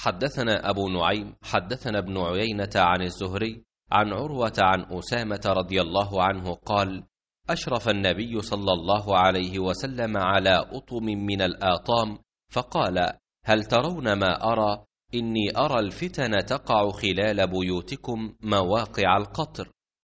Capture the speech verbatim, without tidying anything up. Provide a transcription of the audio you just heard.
حدثنا أبو نعيم حدثنا ابن عيينة عن الزهري عن عروة عن أسامة رضي الله عنه قال: أشرف النبي صلى الله عليه وسلم على أطم من الآطام فقال: هل ترون ما أرى؟ إني أرى الفتن تقع خلال بيوتكم مواقع القطر.